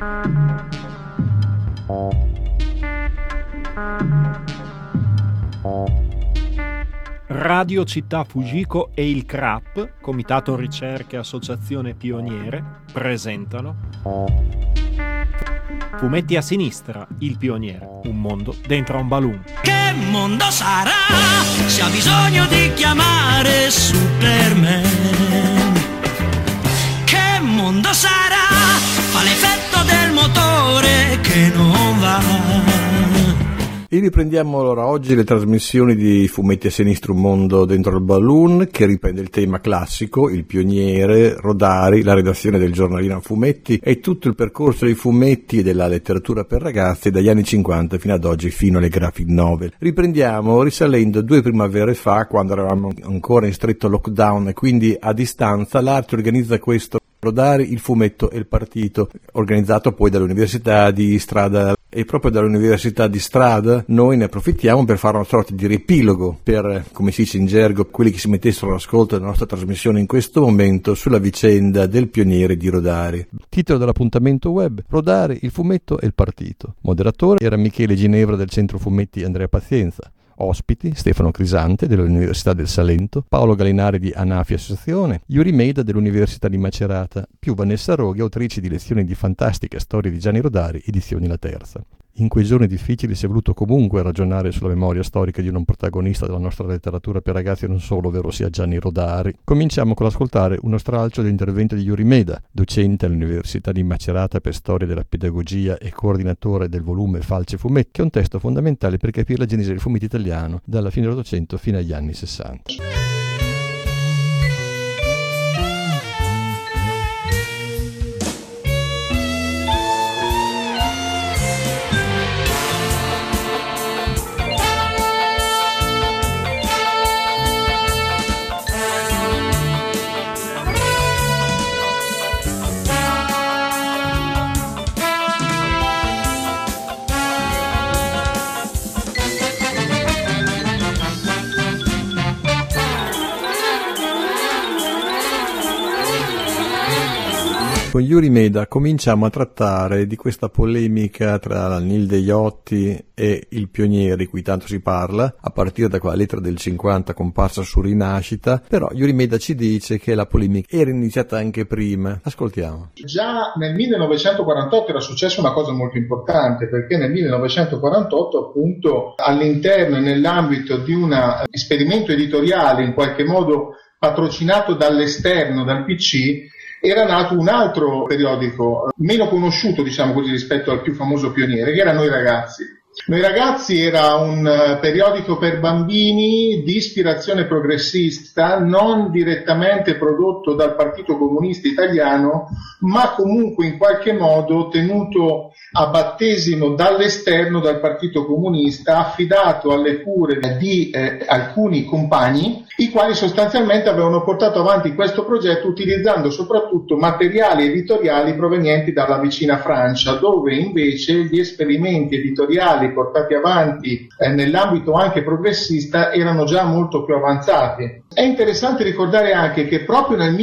Radio Città Fujiko e il CRAP, Comitato Ricerche Associazione Pioniere, presentano Fumetti a sinistra, il pioniere, un mondo dentro a un balloon. Che mondo sarà se ha bisogno di chiamare Superman? Che mondo sarà? Fa l'effetto del motore che non va. E riprendiamo allora oggi le trasmissioni di Fumetti a sinistra, un mondo dentro il balloon, che riprende il tema classico, il pioniere, Rodari, la redazione del giornalino a fumetti e tutto il percorso dei fumetti e della letteratura per ragazzi dagli anni 50 fino ad oggi, fino alle graphic novel. Riprendiamo risalendo 2 primavere fa, quando eravamo ancora in stretto lockdown e quindi a distanza. l'Arte organizza questo Rodari, il fumetto e il partito, organizzato poi dall'Università di Strada, e proprio dall'Università di Strada noi ne approfittiamo per fare una sorta di riepilogo per, come si dice in gergo, quelli che si mettessero all'ascolto della nostra trasmissione in questo momento sulla vicenda del pioniere di Rodari. Titolo dell'appuntamento web: Rodari, il fumetto e il partito. Moderatore era Michele Ginevra del Centro Fumetti Andrea Pazienza. Ospiti: Stefano Crisante dell'Università del Salento, Paolo Galinari di Anafi Associazione, Yuri Meida dell'Università di Macerata, più Vanessa Roghi, autrice di lezioni di fantastiche storie di Gianni Rodari, edizioni La Terza. In quei giorni difficili si è voluto comunque ragionare sulla memoria storica di un protagonista della nostra letteratura per ragazzi e non solo, ovvero sia Gianni Rodari. Cominciamo con l'ascoltare uno stralcio dell'intervento di Yuri Meida, docente all'Università di Macerata per storia della pedagogia e coordinatore del volume Falce Fumetti, che è un testo fondamentale per capire la genesi del fumetto italiano dalla fine dell'Ottocento fino agli anni 60. Con Yuri Meida cominciamo a trattare di questa polemica tra Nilde Iotti e il pioniere di cui tanto si parla, a partire da quella lettera del 50 comparsa su Rinascita, però Yuri Meida ci dice che la polemica era iniziata anche prima. Ascoltiamo. Già nel 1948 era successa una cosa molto importante, perché nel 1948 appunto all'interno e nell'ambito di un esperimento editoriale in qualche modo patrocinato dall'esterno, dal PC, era nato un altro periodico, meno conosciuto, diciamo così, rispetto al più famoso pioniere, che era Noi Ragazzi. Noi Ragazzi era un periodico per bambini di ispirazione progressista, non direttamente prodotto dal Partito Comunista Italiano, ma comunque in qualche modo tenuto a battesimo dall'esterno dal Partito Comunista, affidato alle cure di alcuni compagni, i quali sostanzialmente avevano portato avanti questo progetto utilizzando soprattutto materiali editoriali provenienti dalla vicina Francia, dove invece gli esperimenti editoriali portati avanti nell'ambito anche progressista erano già molto più avanzati. È interessante ricordare anche che proprio nel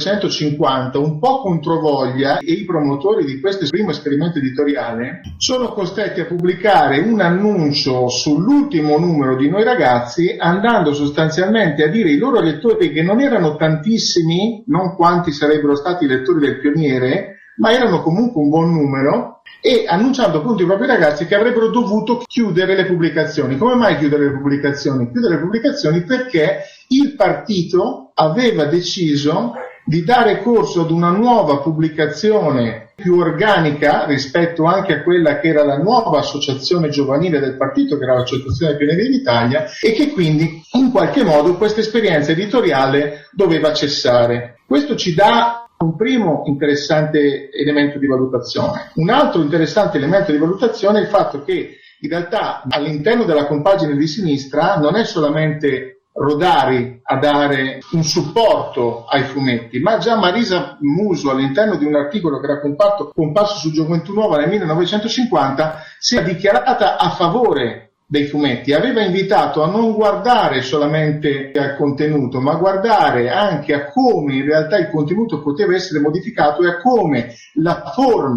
1950, un po' controvoglia, e i promotori di questo primo esperimento editoriale sono costretti a pubblicare un annuncio sull'ultimo numero di Noi Ragazzi, andando sostanzialmente a dire ai loro lettori che non erano tantissimi, non quanti sarebbero stati i lettori del pioniere, ma erano comunque un buon numero, e annunciando appunto ai propri ragazzi che avrebbero dovuto chiudere le pubblicazioni. Come mai chiudere le pubblicazioni? Chiudere le pubblicazioni perché il partito aveva deciso di dare corso ad una nuova pubblicazione più organica rispetto anche a quella che era la nuova associazione giovanile del partito, che era l'Associazione Pionieri d'Italia, e che quindi in qualche modo questa esperienza editoriale doveva cessare. Questo ci dà un primo interessante elemento di valutazione. Un altro interessante elemento di valutazione è il fatto che in realtà all'interno della compagine di sinistra non è solamente Rodari a dare un supporto ai fumetti, ma già Marisa Muso, all'interno di un articolo che era comparso su Gioventù Nuova nel 1950, si è dichiarata a favore dei fumetti, aveva invitato a non guardare solamente al contenuto, ma guardare anche a come in realtà il contenuto poteva essere modificato e a come la forma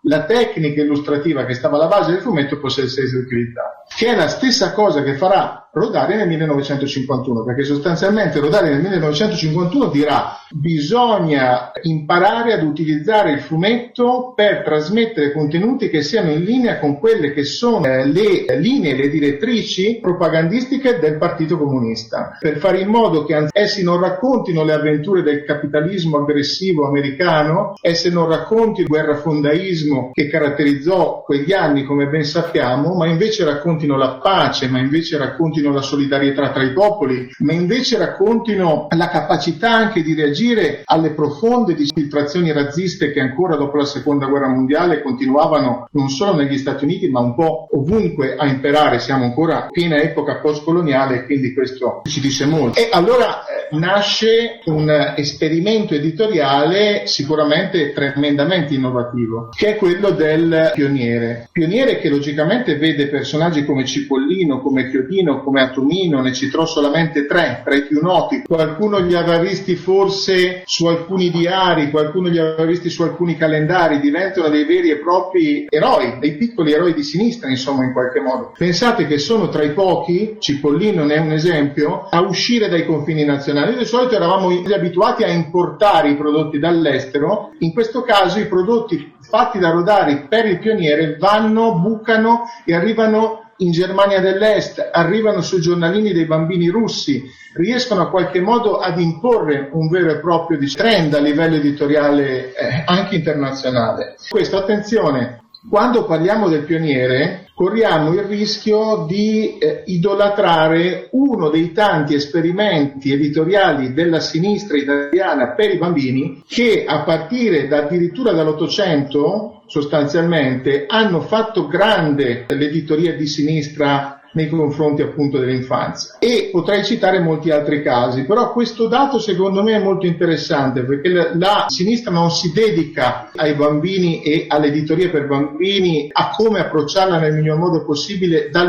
la tecnica illustrativa che stava alla base del fumetto possa essere utilizzata, che è la stessa cosa che farà Rodari nel 1951, perché sostanzialmente Rodari nel 1951 dirà: bisogna imparare ad utilizzare il fumetto per trasmettere contenuti che siano in linea con quelle che sono le linee, le direttrici propagandistiche del Partito Comunista, per fare in modo che essi non raccontino le avventure del capitalismo aggressivo americano, essi non racconti il guerrafondaismo che caratterizzò quegli anni, come ben sappiamo, ma invece raccontino la pace, ma invece raccontino la solidarietà tra i popoli, ma invece raccontino la capacità anche di reagire alle profonde infiltrazioni razziste che ancora dopo la seconda guerra mondiale continuavano non solo negli Stati Uniti ma un po' ovunque a imperare. Siamo ancora in piena epoca postcoloniale e quindi questo ci dice molto. E allora nasce un esperimento editoriale sicuramente tremendamente innovativo, che è quello del pioniere che logicamente vede personaggi come Cipollino, come Chiodino, come Atomino. Ne citerò solamente tre tra i più noti. Qualcuno li avrà visti forse su alcuni diari, qualcuno li avrà visti su alcuni calendari. Diventano dei veri e propri eroi, dei piccoli eroi di sinistra, insomma, in qualche modo. Pensate che sono tra i pochi, Cipollino ne è un esempio, a uscire dai confini nazionali. Noi di solito eravamo abituati a importare i prodotti dall'estero. In questo caso i prodotti fatti da Rodari per il pioniere bucano e arrivano in Germania dell'Est, arrivano sui giornalini dei bambini russi, riescono a qualche modo ad imporre un vero e proprio trend a livello editoriale anche internazionale. Questo, attenzione, quando parliamo del pioniere corriamo il rischio di idolatrare uno dei tanti esperimenti editoriali della sinistra italiana per i bambini che a partire addirittura dall'Ottocento sostanzialmente hanno fatto grande l'editoria di sinistra nei confronti appunto dell'infanzia. E potrei citare molti altri casi, però questo dato secondo me è molto interessante, perché la sinistra non si dedica ai bambini e all'editoria per bambini a come approcciarla nel miglior modo possibile dal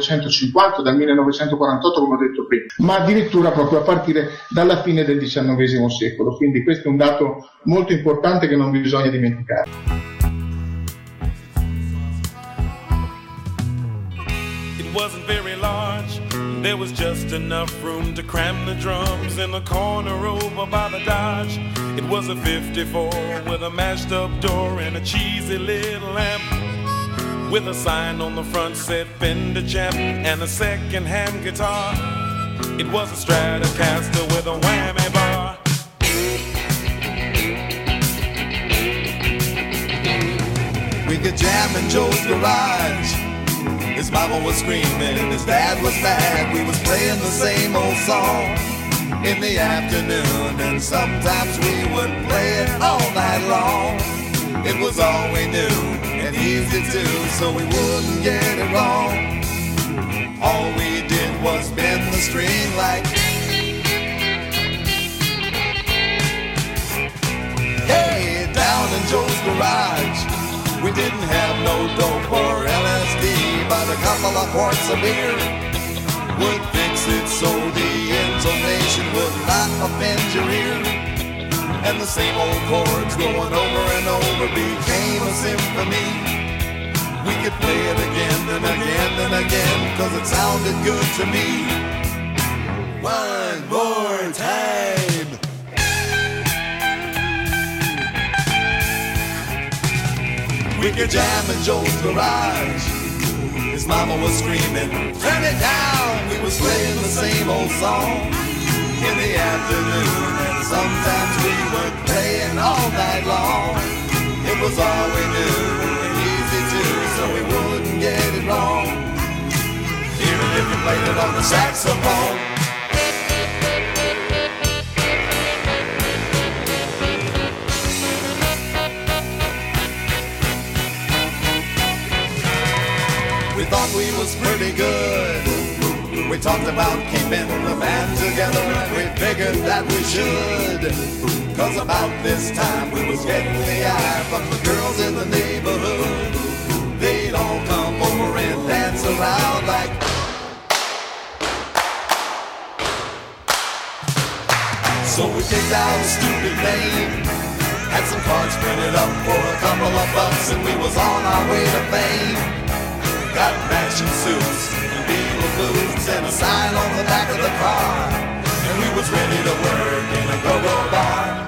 1950, dal 1948 come ho detto prima, ma addirittura proprio a partire dalla fine del XIX secolo. Quindi questo è un dato molto importante che non bisogna dimenticare. Wasn't very large, there was just enough room to cram the drums in the corner over by the Dodge. It was a 54 with a mashed up door and a cheesy little lamp, with a sign on the front said Fender Champ and a second-hand guitar. It was a Stratocaster with a whammy bar. We could jam in Joe's garage. His mama was screaming, his dad was mad. We was playing the same old song in the afternoon, and sometimes we would play it all night long. It was all we knew and easy to, so we wouldn't get it wrong. All we did was bend the string like, hey, down in Joe's garage. We didn't have no dope or LSD, but a couple of quarts of beer would fix it so the intonation would not offend your ear. And the same old chords going over and over became a symphony. We could play it again and again and again, 'cause it sounded good to me. One more time. We could jam in Joe's garage. His mama was screaming, turn it down. We was playing the same old song in the afternoon, and sometimes we were playing all night long. It was all we knew and easy too, so we wouldn't get it wrong, even if we played it on the saxophone. We thought we was pretty good. We talked about keeping the band together, and we figured that we should. 'Cause about this time we was getting the eye from the girls in the neighborhood. They'd all come over and dance around like, so we picked out a stupid name, and Had some cards printed up for a couple of bucks, and we was on our way to fame. We got matching suits and Beatle boots and a sign on the back of the car, and we was ready to work in a go-go bar.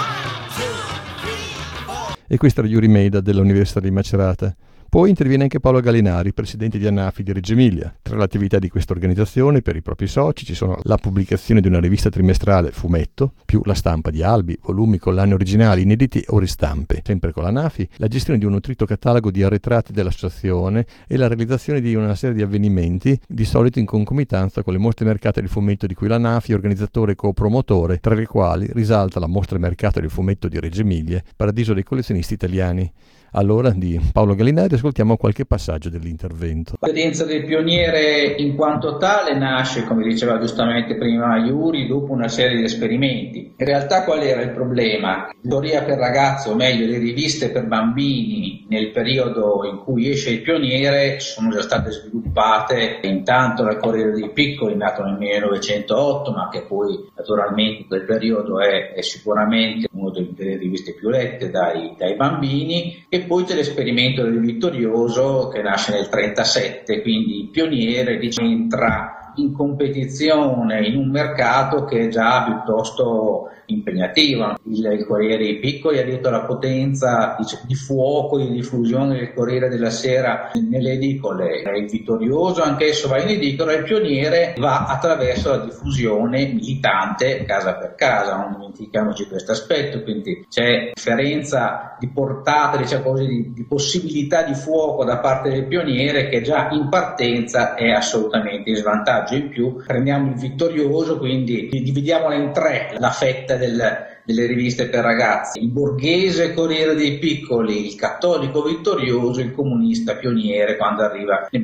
1, 2, 3, 4. E questa era Yuri Meida dell'Università di Macerata. Poi interviene anche Paolo Galinari, presidente di ANAFI di Reggio Emilia. Tra le attività di questa organizzazione per i propri soci ci sono la pubblicazione di una rivista trimestrale Fumetto, più la stampa di albi, volumi, collane originali, inediti o ristampe. Sempre con l'ANAFI, la gestione di un nutrito catalogo di arretrati dell'associazione e la realizzazione di una serie di avvenimenti, di solito in concomitanza con le mostre mercate del fumetto di cui l'ANAFI è organizzatore e copromotore, tra le quali risalta la mostra mercato del fumetto di Reggio Emilia, paradiso dei collezionisti italiani. Allora, di Paolo Galinari ascoltiamo qualche passaggio dell'intervento. L'esperienza del pioniere in quanto tale nasce, come diceva giustamente prima Yuri, dopo una serie di esperimenti. In realtà qual era il problema? L'editoria per ragazzi, o meglio le riviste per bambini, nel periodo in cui esce il pioniere sono già state sviluppate intanto dal Corriere dei Piccoli, nato nel 1908, ma che poi naturalmente in quel periodo è sicuramente una delle riviste più lette dai bambini. E poi c'è l'esperimento del Vittorioso che nasce nel 1937, quindi il pioniere entra in competizione in un mercato che è già piuttosto impegnativo. Il Corriere dei Piccoli ha detto la potenza di fuoco e di diffusione del Corriere della Sera nelle edicole. Il Vittorioso anch'esso va in edicola, il pioniere va attraverso la diffusione militante casa per casa, non dimentichiamoci questo aspetto, quindi c'è differenza di portata, diciamo così, di possibilità di fuoco da parte del pioniere che già in partenza è assolutamente in svantaggio. In più prendiamo il Vittorioso, quindi dividiamola in tre la fetta delle riviste per ragazzi: il borghese Corriere dei Piccoli, il cattolico Vittorioso, il comunista pioniere quando arriva nel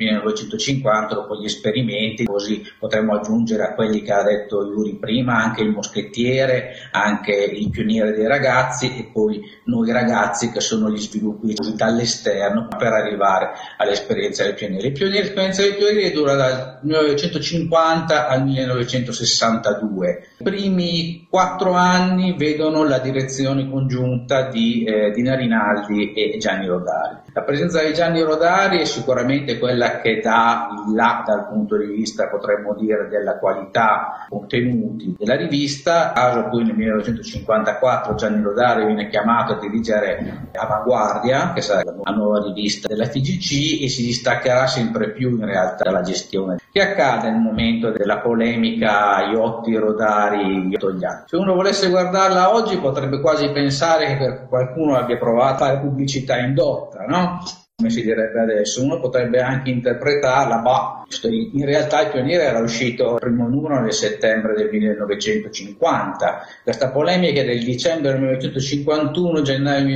1950 dopo gli esperimenti. Così potremmo aggiungere a quelli che ha detto Yuri prima anche il moschettiere, anche il pioniere dei ragazzi e poi noi ragazzi, che sono gli sviluppi dall'esterno per arrivare all'esperienza del pioniere. L'esperienza del pioniere dura dal 1950 al 1962. I primi 4 anni vedono la direzione congiunta di Dina Rinaldi e Gianni Rodari. La presenza di Gianni Rodari è sicuramente quella che dà il là dal punto di vista, potremmo dire, della qualità contenuti della rivista. Caso poi nel 1954 Gianni Rodari viene chiamato a dirigere Avanguardia, che sarà la nuova rivista della FIGC, e si distaccherà sempre più in realtà dalla gestione. Che accade nel momento della polemica Iotti-Rodari-Togliatti? Se uno volesse guardarla oggi potrebbe quasi pensare che qualcuno abbia provato a fare pubblicità indotta, no? Come si direbbe adesso. Uno potrebbe anche interpretarla, ma in realtà il pioniere era uscito il primo numero nel settembre del 1950. Questa polemica è del dicembre del 1951, gennaio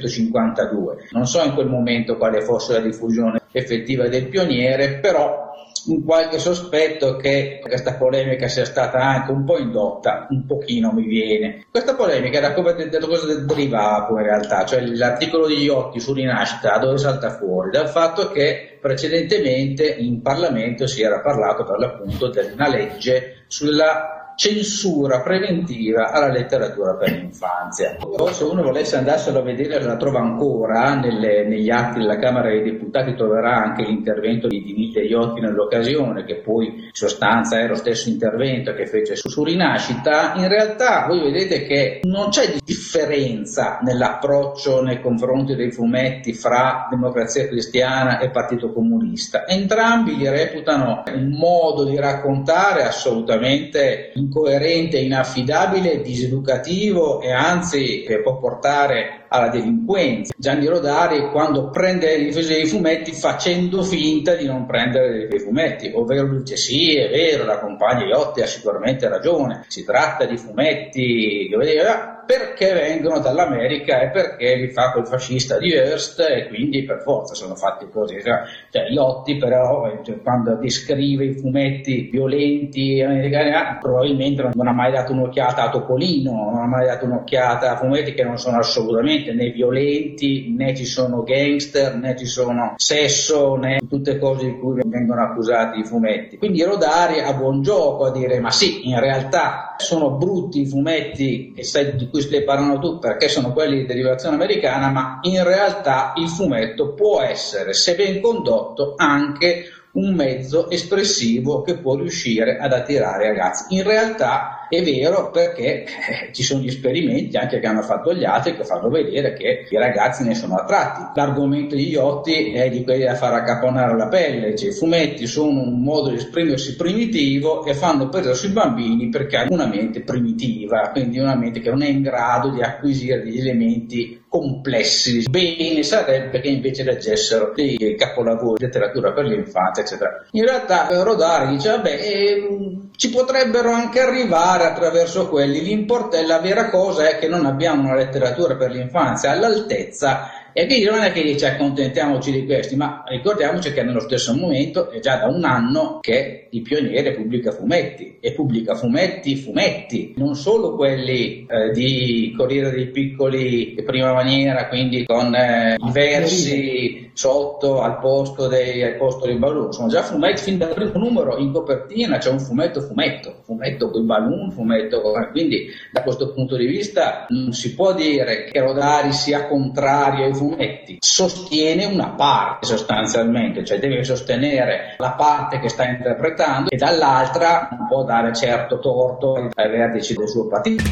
1952. Non so in quel momento quale fosse la diffusione effettiva del pioniere, però un qualche sospetto che questa polemica sia stata anche un po' indotta, un pochino mi viene. Questa polemica da cosa derivava in realtà? Cioè l'articolo di Iotti su Rinascita, dove salta fuori? Dal fatto che precedentemente in Parlamento si era parlato per l'appunto di una legge sulla censura preventiva alla letteratura per l'infanzia. Poi se uno volesse andarselo a vedere, la trova ancora negli atti della Camera dei Deputati, troverà anche l'intervento di Nilde Iotti nell'occasione, che poi in sostanza è lo stesso intervento che fece su Rinascita. In realtà voi vedete che non c'è differenza nell'approccio nei confronti dei fumetti fra Democrazia Cristiana e Partito Comunista. Entrambi li reputano un modo di raccontare assolutamente incoerente, inaffidabile, diseducativo e anzi che può portare alla delinquenza. Gianni Rodari, quando prende le difese dei fumetti, facendo finta di non prendere dei fumetti, ovvero dice sì, è vero, la compagna Iotti ha sicuramente ragione, si tratta di fumetti perché vengono dall'America e perché li fa quel fascista di Hearst e quindi per forza sono fatti così. Cioè Iotti però quando descrive i fumetti violenti americani probabilmente non ha mai dato un'occhiata a Topolino, non ha mai dato un'occhiata a fumetti che non sono assolutamente né violenti, né ci sono gangster, né ci sono sesso, né tutte cose di cui vengono accusati i fumetti. Quindi Rodari ha buon gioco a dire: ma sì, in realtà sono brutti i fumetti di cui stai parlando tu, perché sono quelli di derivazione americana, ma in realtà il fumetto può essere, se ben condotto, anche un mezzo espressivo che può riuscire ad attirare i ragazzi. In realtà è vero, perché ci sono gli esperimenti anche che hanno fatto gli altri che fanno vedere che i ragazzi ne sono attratti. L'argomento di Iotti è di quelli da far accaponare la pelle, cioè i fumetti sono un modo di esprimersi primitivo e fanno presa sui bambini perché hanno una mente primitiva, quindi una mente che non è in grado di acquisire degli elementi complessi. Bene sarebbe che invece leggessero dei capolavori di letteratura per l'infanzia, eccetera. In realtà Rodari dice: vabbè, ci potrebbero anche arrivare attraverso quelli, la vera cosa è che non abbiamo una letteratura per l'infanzia all'altezza. E quindi non è che dice accontentiamoci di questi, ma ricordiamoci che nello stesso momento è già da un anno che Il Pioniere pubblica fumetti, e pubblica fumetti, non solo quelli di Corriere dei Piccoli di prima maniera, quindi con i versi sotto al posto dei balloon, sono già fumetti fin dal primo numero. In copertina c'è un fumetto con i balloon, quindi da questo punto di vista non si può dire che Rodari sia contrario ai fumetti, sostiene una parte sostanzialmente, cioè deve sostenere la parte che sta interpretando e dall'altra non può dare certo torto ai vertici del suo partito.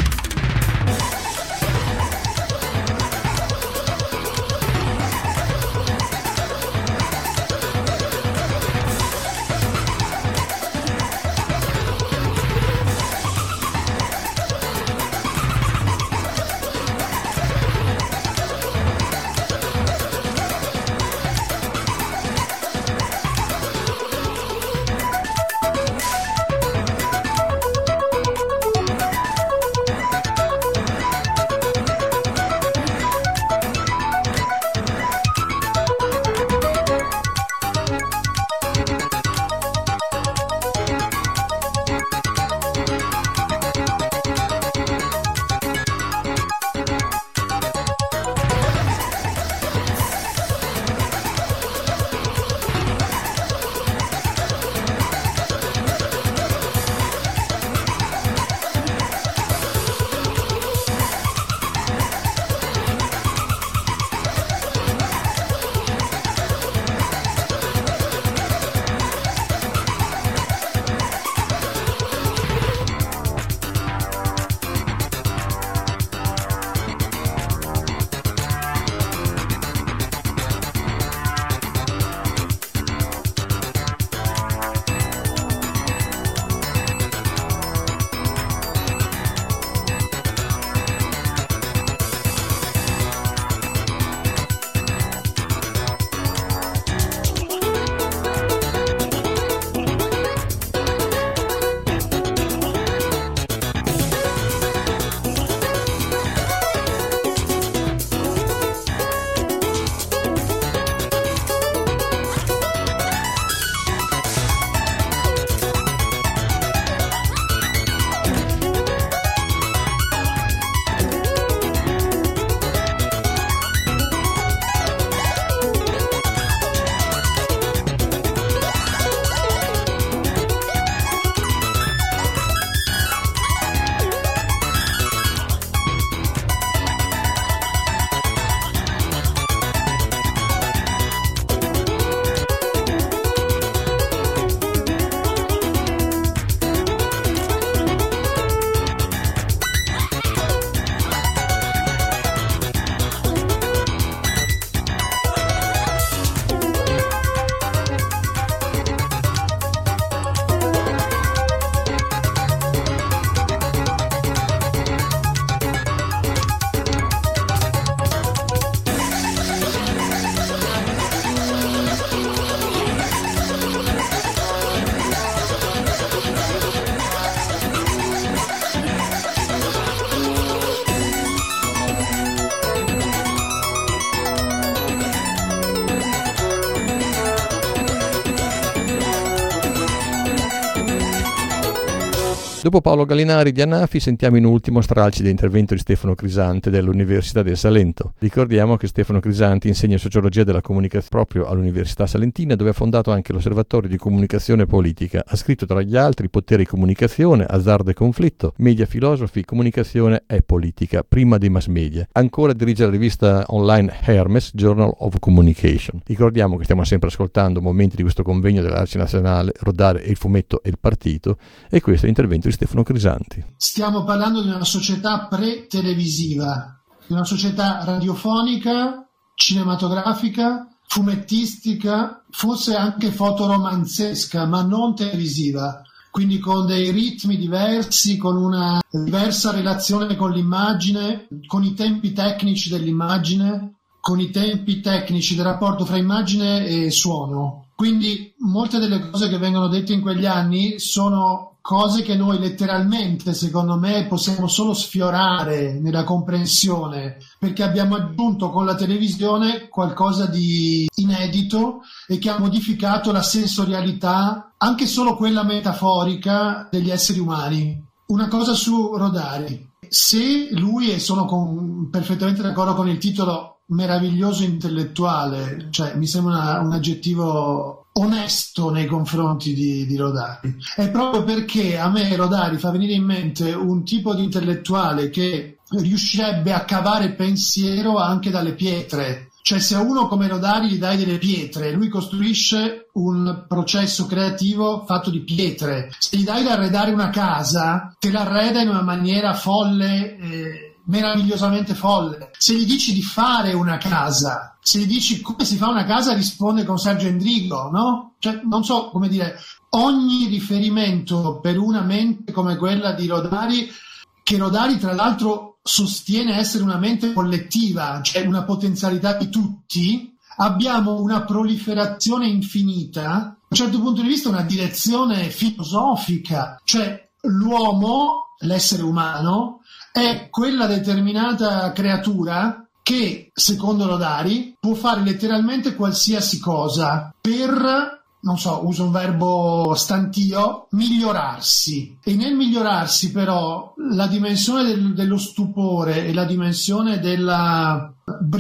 Dopo Paolo Gallinari di Anafi sentiamo in ultimo stralci dell'intervento di Stefano Crisante dell'Università del Salento. Ricordiamo che Stefano Crisante insegna sociologia della comunicazione proprio all'Università Salentina, dove ha fondato anche l'Osservatorio di Comunicazione Politica. Ha scritto tra gli altri Potere e Comunicazione, Azzardo e Conflitto, Media Filosofi, Comunicazione e Politica, prima dei mass media. Ancora dirige la rivista online Hermes, Journal of Communication. Ricordiamo che stiamo sempre ascoltando momenti di questo convegno dell'Arci Nazionale, Rodari e il fumetto e il partito, e questo è l'intervento di Stefano Crisanti. Stiamo parlando di una società pre-televisiva, di una società radiofonica, cinematografica, fumettistica, forse anche fotoromanzesca, ma non televisiva, quindi con dei ritmi diversi, con una diversa relazione con l'immagine, con i tempi tecnici dell'immagine, con i tempi tecnici del rapporto fra immagine e suono. Quindi molte delle cose che vengono dette in quegli anni sono cose che noi letteralmente, secondo me, possiamo solo sfiorare nella comprensione, perché abbiamo aggiunto con la televisione qualcosa di inedito e che ha modificato la sensorialità, anche solo quella metaforica, degli esseri umani. Una cosa su Rodari. Se lui, e sono perfettamente d'accordo con il titolo, meraviglioso intellettuale, cioè mi sembra un aggettivo onesto nei confronti di Rodari, è proprio perché a me Rodari fa venire in mente un tipo di intellettuale che riuscirebbe a cavare pensiero anche dalle pietre. Cioè, se a uno come Rodari gli dai delle pietre, lui costruisce un processo creativo fatto di pietre. Se gli dai da arredare una casa, te l'arreda in una maniera folle, meravigliosamente folle. Se gli dici di fare una casa, se gli dici come si fa una casa, risponde con Sergio Endrigo, no? Cioè, non so come dire, ogni riferimento per una mente come quella di Rodari, che Rodari tra l'altro sostiene essere una mente collettiva, cioè una potenzialità di tutti, abbiamo una proliferazione infinita, da un certo punto di vista una direzione filosofica, cioè l'uomo, l'essere umano, è quella determinata creatura che, secondo Rodari, può fare letteralmente qualsiasi cosa per, non so, uso un verbo stantio, migliorarsi. E nel migliorarsi però la dimensione dello stupore e la dimensione della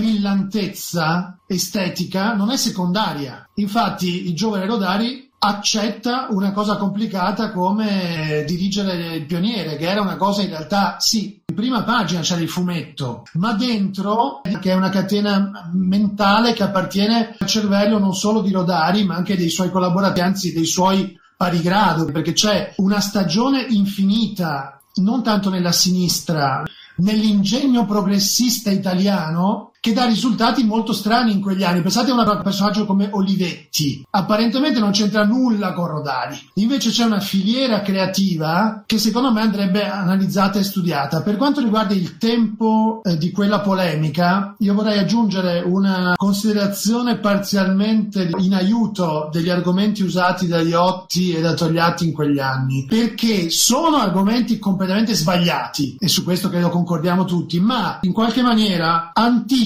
brillantezza estetica non è secondaria. Infatti il giovane Rodari accetta una cosa complicata come dirigere il Pioniere, che era una cosa in realtà, sì, in prima pagina c'era il fumetto, ma dentro, che è una catena mentale che appartiene al cervello non solo di Rodari, ma anche dei suoi collaboratori, anzi dei suoi pari grado, perché c'è una stagione infinita, non tanto nella sinistra, nell'ingegno progressista italiano, che dà risultati molto strani in quegli anni. Pensate a un personaggio come Olivetti, apparentemente non c'entra nulla con Rodari, invece c'è una filiera creativa che secondo me andrebbe analizzata e studiata. Per quanto riguarda il tempo di quella polemica, io vorrei aggiungere una considerazione parzialmente in aiuto degli argomenti usati da Iotti e da Togliatti in quegli anni, perché sono argomenti completamente sbagliati, e su questo credo concordiamo tutti, ma in qualche maniera anticipano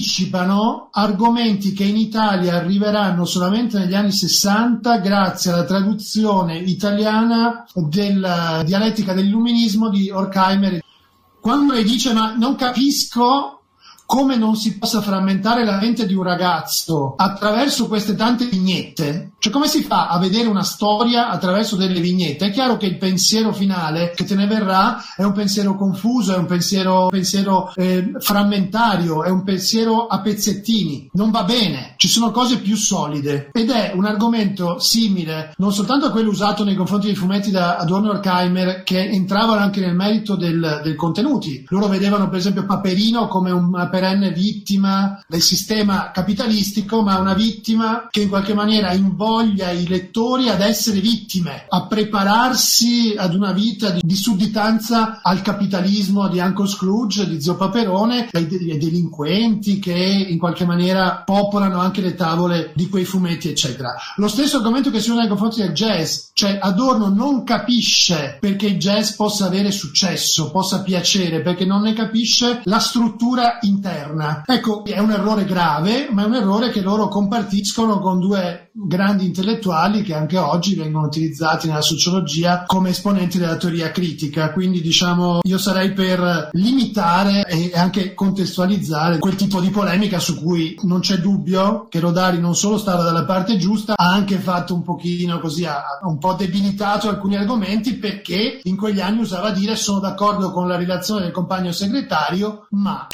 argomenti che in Italia arriveranno solamente negli anni 60 grazie alla traduzione italiana della dialettica dell'illuminismo di Horkheimer. Quando lei dice ma non capisco come non si possa frammentare la mente di un ragazzo attraverso queste tante vignette, cioè come si fa a vedere una storia attraverso delle vignette? È chiaro che il pensiero finale che te ne verrà è un pensiero confuso, è un pensiero frammentario, è un pensiero a pezzettini, non va bene, ci sono cose più solide, ed è un argomento simile non soltanto a quello usato nei confronti dei fumetti da Adorno e Horkheimer, che entravano anche nel merito del contenuti. Loro vedevano per esempio Paperino come una perenne vittima del sistema capitalistico, ma una vittima che in qualche maniera invoglia i lettori ad essere vittime, a prepararsi ad una vita di sudditanza al capitalismo di Uncle Scrooge, di Zio Paperone, ai delinquenti che in qualche maniera popolano anche le tavole di quei fumetti, eccetera. Lo stesso argomento che si usa nei confronti del jazz, cioè Adorno non capisce perché il jazz possa avere successo, possa piacere, perché non ne capisce la struttura interna interna. Ecco, è un errore grave, ma è un errore che loro compartiscono con due grandi intellettuali che anche oggi vengono utilizzati nella sociologia come esponenti della teoria critica. Quindi diciamo, io sarei per limitare e anche contestualizzare quel tipo di polemica su cui non c'è dubbio che Rodari non solo stava dalla parte giusta, ha anche fatto un pochino così, ha un po' debilitato alcuni argomenti, perché in quegli anni usava dire: sono d'accordo con la relazione del compagno segretario, ma...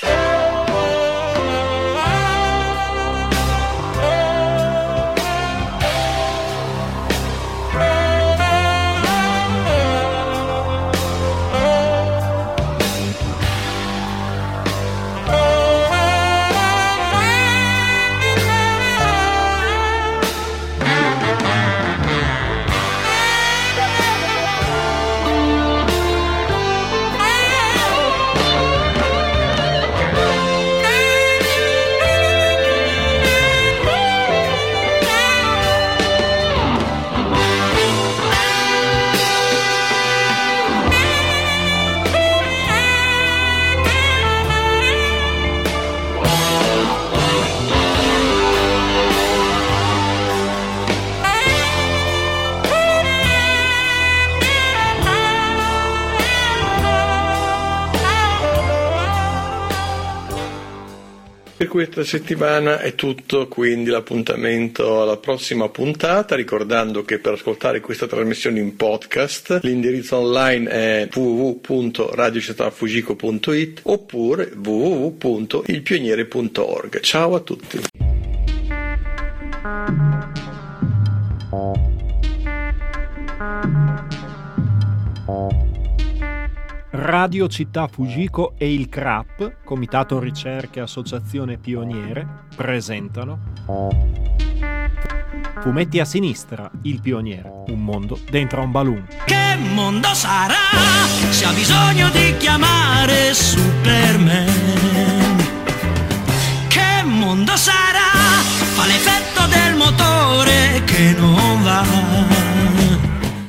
Per questa settimana è tutto, quindi l'appuntamento alla prossima puntata, ricordando che per ascoltare questa trasmissione in podcast l'indirizzo online è www.radiocittafujiko.it oppure www.ilpioniere.org. Ciao a tutti. Radio Città Fujiko e il CRAP, Comitato Ricerche Associazione Pioniere, presentano Fumetti a sinistra, il pioniere, un mondo dentro un balloon. Che mondo sarà se ha bisogno di chiamare Superman? Che mondo sarà? Fa l'effetto del motore che non va.